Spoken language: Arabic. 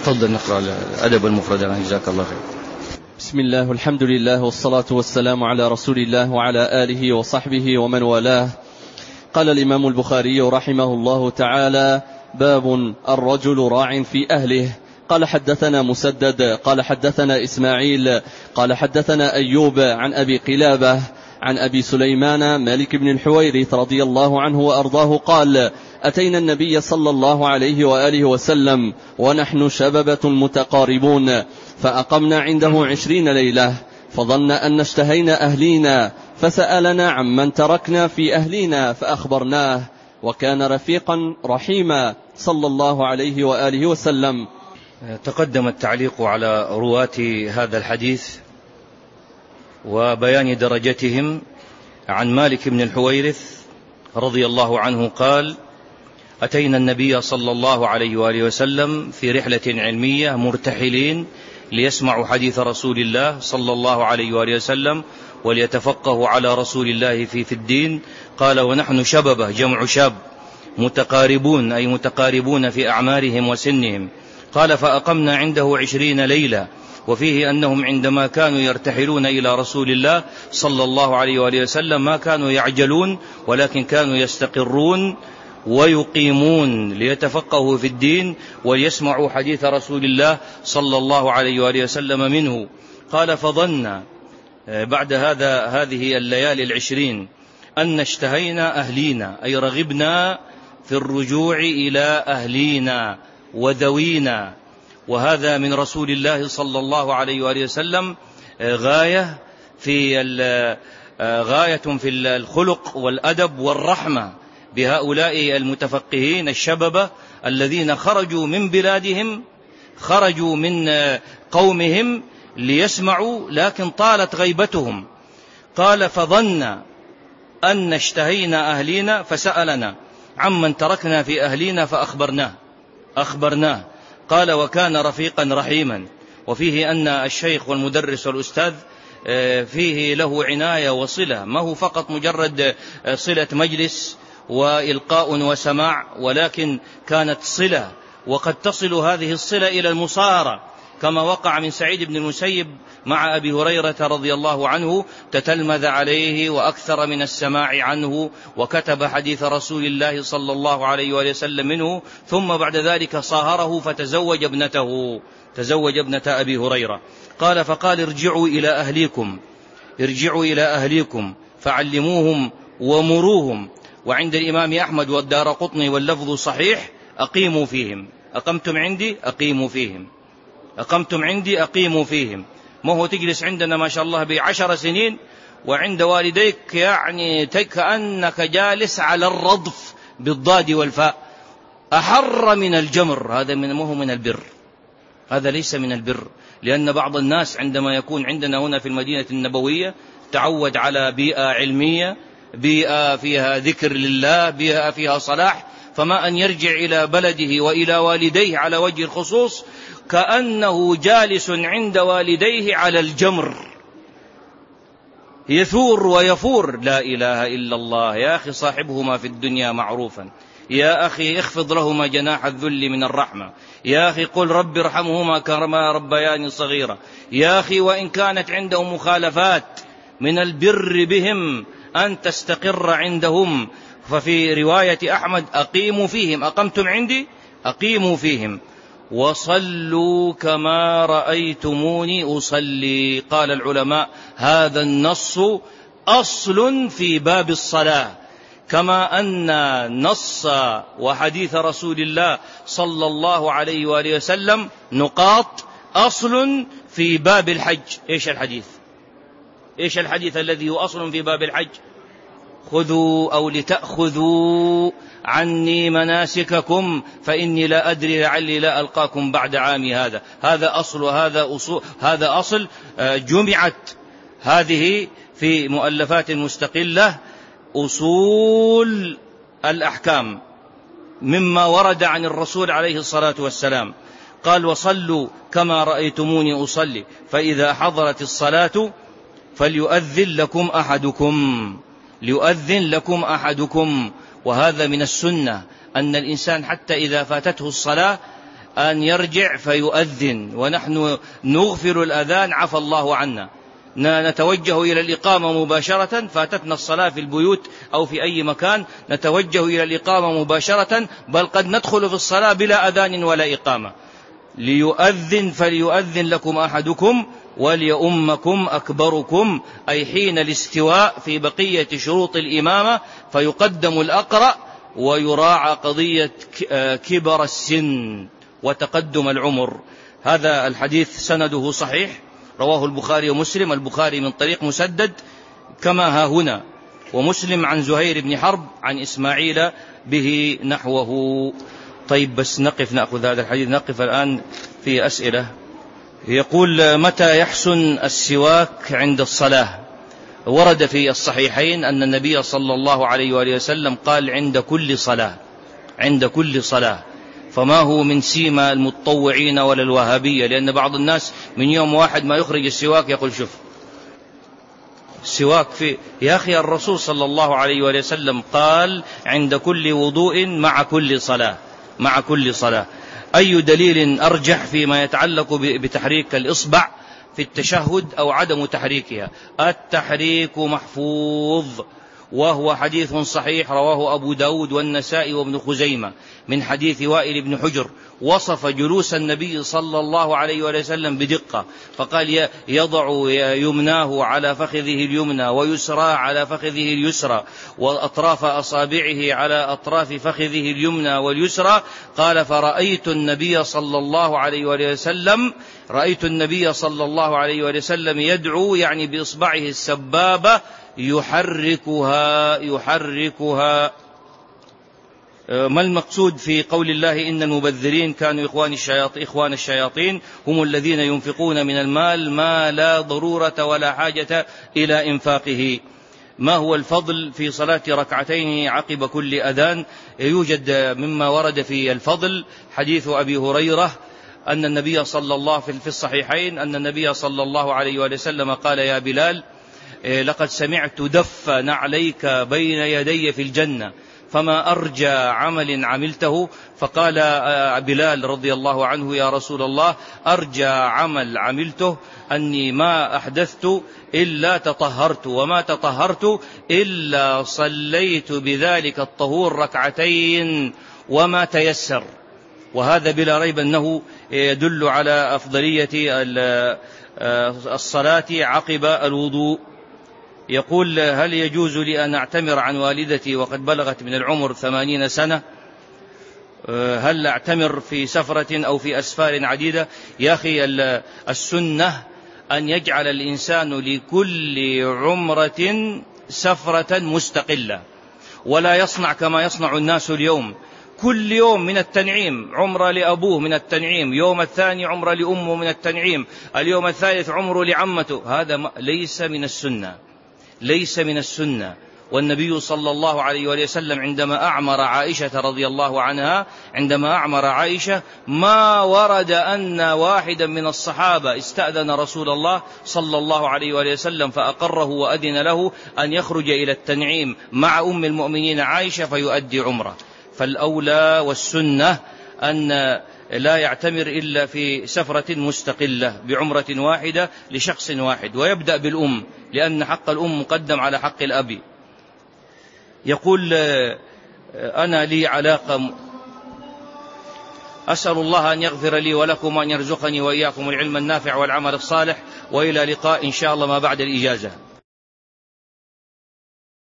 تفضل نقرأ الأدب المفرد. جزاك الله خير. بسم الله والحمد لله والصلاة والسلام على رسول الله وعلى آله وصحبه ومن والاه. قال الإمام البخاري رحمه الله تعالى: باب الرجل راع في أهله. قال حدثنا مسدد قال حدثنا إسماعيل قال حدثنا أيوب عن أبي قلابة عن أبي سليمان مالك بن الحويرث رضي الله عنه وأرضاه قال: أتينا النبي صلى الله عليه وآله وسلم ونحن شببة متقاربون، فأقمنا عنده 20 ليلة، فظن أن اشتهينا أهلينا، فسألنا عمن تركنا في أهلينا فأخبرناه، وكان رفيقا رحيما صلى الله عليه وآله وسلم. تقدم التعليق على رواة هذا الحديث وبيان درجتهم. عن مالك بن الحويرث رضي الله عنه قال: أتينا النبي صلى الله عليه وآله وسلم في رحلة علمية مرتحلين ليسمعوا حديث رسول الله صلى الله عليه وآله وسلم وليتفقهوا على رسول الله في الدين. قال: ونحن شببة جمع شاب متقاربون، أي متقاربون في أعمارهم وسنهم. قال: فأقمنا عنده 20 ليلة، وفيه أنهم عندما كانوا يرتحلون إلى رسول الله صلى الله عليه وآله وسلم ما كانوا يعجلون، ولكن كانوا يستقرون ويقيمون ليتفقهوا في الدين وليسمعوا حديث رسول الله صلى الله عليه وآله وسلم منه. قال: فظن بعد هذه الليالي 20 أن اشتهينا أهلينا، أي رغبنا في الرجوع إلى أهلينا وذوينا. وهذا من رسول الله صلى الله عليه وآله وسلم غاية في الخلق والأدب والرحمة بهؤلاء المتفقهين الشببة الذين خرجوا من بلادهم، خرجوا من قومهم ليسمعوا، لكن طالت غيبتهم. قال: فظن أن اشتهينا أهلينا فسألنا عمن تركنا في أهلينا فأخبرناه. قال: وكان رفيقا رحيما. وفيه أن الشيخ والمدرس والأستاذ فيه له عناية وصلة، ما هو فقط مجرد صلة مجلس وإلقاء وسماع، ولكن كانت صلة، وقد تصل هذه الصلة إلى المصاهرة، كما وقع من سعيد بن المسيب مع أبي هريرة رضي الله عنه، تتلمذ عليه وأكثر من السماع عنه، وكتب حديث رسول الله صلى الله عليه وآله وسلم منه، ثم بعد ذلك صاهره فتزوج ابنته، تزوج ابنة أبي هريرة. قال: فقال: ارجعوا إلى أهليكم فعلموهم ومروهم. وعند الإمام أحمد والدارقطني واللفظ صحيح: أقيموا فيهم. أقمتم عندي أقيموا فيهم. ما هو تجلس عندنا ما شاء الله ب10 سنين وعند والديك يعني كأنك جالس على الرضف بالضاد والفاء، أحر من الجمر. هذا ما هو من البر، هذا ليس من البر. لأن بعض الناس عندما يكون عندنا هنا في المدينة النبوية تعود على بيئة علمية، بيئة فيها ذكر لله، بيئة فيها صلاح، فما أن يرجع إلى بلده وإلى والديه على وجه الخصوص كأنه جالس عند والديه على الجمر، يثور ويفور. لا إله إلا الله. يا أخي صاحبهما في الدنيا معروفا، يا أخي اخفض لهما جناح الذل من الرحمة، يا أخي قل رب ارحمهما كما ربياني صغيرا، يا أخي وإن كانت عندهم مخالفات من البر بهم أن تستقر عندهم. ففي رواية أحمد: أقيموا فيهم. أقمتم عندي أقيموا فيهم. وصلوا كما رأيتموني أصلي. قال العلماء: هذا النص أصل في باب الصلاة، كما أن نص وحديث رسول الله صلى الله عليه وآله وسلم نقاط أصل في باب الحج. إيش الحديث الذي هو أصل في باب الحج؟ خذوا أو لتأخذوا عني مناسككم فإني لا أدري لعلي لا ألقاكم بعد عامي هذا. هذا أصل هذا أصل جمعت هذه في مؤلفات مستقلة أصول الأحكام مما ورد عن الرسول عليه الصلاة والسلام. قال: وصلوا كما رأيتموني أصلي، فإذا حضرت الصلاة فليؤذن لكم أحدكم. وهذا من السنة أن الإنسان حتى إذا فاتته الصلاة أن يرجع فيؤذن ونحن نغفر الأذان عفى الله عنا، نتوجه إلى الإقامة مباشرة، فاتتنا الصلاة في البيوت أو في أي مكان نتوجه إلى الإقامة مباشرة، بل قد ندخل في الصلاة بلا أذان ولا إقامة. ليؤذن فليؤذن لكم أحدكم وليؤمكم أكبركم، أي حين الاستواء في بقية شروط الإمامة فيقدم الأقرأ ويراعى قضية كبر السن وتقدم العمر. هذا الحديث سنده صحيح، رواه البخاري ومسلم، البخاري من طريق مسدد كما ها هنا، ومسلم عن زهير بن حرب عن إسماعيل به نحوه. طيب بس نأخذ هذا الحديث، نقف الآن في أسئلة. يقول: متى يحسن السواك عند الصلاة؟ ورد في الصحيحين أن النبي صلى الله عليه وآله وسلم قال: عند كل صلاة، عند كل صلاة. فما هو من سيما المتطوعين ولا الوهابية، لأن بعض الناس من يوم واحد ما يخرج السواك يقول شوف السواك في، يا أخي الرسول صلى الله عليه وآله وسلم قال: عند كل وضوء مع كل صلاة، مع كل صلاة. أي دليل أرجح فيما يتعلق بتحريك الإصبع في التشهد أو عدم تحريكها؟ التحريك محفوظ، وهو حديث صحيح رواه أبو داود والنسائي وابن خزيمة من حديث وائل بن حجر، وصف جلوس النبي صلى الله عليه وسلم بدقة، فقال: يضع يمناه على فخذه اليمنى ويسرى على فخذه اليسرى وأطراف أصابعه على أطراف فخذه اليمنى واليسرى. قال: فرأيت النبي صلى الله عليه وسلم، رأيت النبي صلى الله عليه وسلم يدعو، يعني بإصبعه السبابة يحركها. ما المقصود في قول الله: إن المبذرين كانوا إخوان الشياطين هم الذين ينفقون من المال ما لا ضرورة ولا حاجة إلى إنفاقه؟ ما هو الفضل في صلاة ركعتين عقب كل أذان؟ يوجد مما ورد في الفضل حديث أبي هريرة أن النبي صلى الله في الصحيحين أن النبي صلى الله عليه وسلم قال: يا بلال، لقد سمعت دف نعليك بين يدي في الجنة، فما أرجى عمل عملته. فقال بلال رضي الله عنه: يا رسول الله، أرجى عمل عملته أني ما أحدثت إلا تطهرت، وما تطهرت إلا صليت بذلك الطهور ركعتين وما تيسر. وهذا بلا ريب أنه يدل على أفضلية الصلاة عقب الوضوء. يقول: هل يجوز لي أن أعتمر عن والدتي وقد بلغت من العمر 80 سنة؟ هل أعتمر في سفرة أو في أسفار عديدة؟ يا أخي السنة أن يجعل الإنسان لكل عمرة سفرة مستقلة، ولا يصنع كما يصنع الناس اليوم، كل يوم من التنعيم عمرة لأبوه من التنعيم، يوم الثاني عمرة لأمه من التنعيم، اليوم الثالث عمره لعمته. هذا ليس من السنة، ليس من السنة. والنبي صلى الله عليه وسلم عندما أعمر عائشة رضي الله عنها، عندما أعمر عائشة ما ورد أن واحدا من الصحابة استأذن رسول الله صلى الله عليه وسلم فأقره وأذن له أن يخرج إلى التنعيم مع أم المؤمنين عائشة فيؤدي عمره. فالأولى والسنة أن لا يعتمر إلا في سفرة مستقلة بعمرة واحدة لشخص واحد، ويبدأ بالأم لأن حق الأم مقدم على حق الأب. يقول: أنا لي علاقة، أسأل الله أن يغفر لي ولكم وأن يرزقني وإياكم العلم النافع والعمل الصالح، وإلى لقاء إن شاء الله ما بعد الإجازة.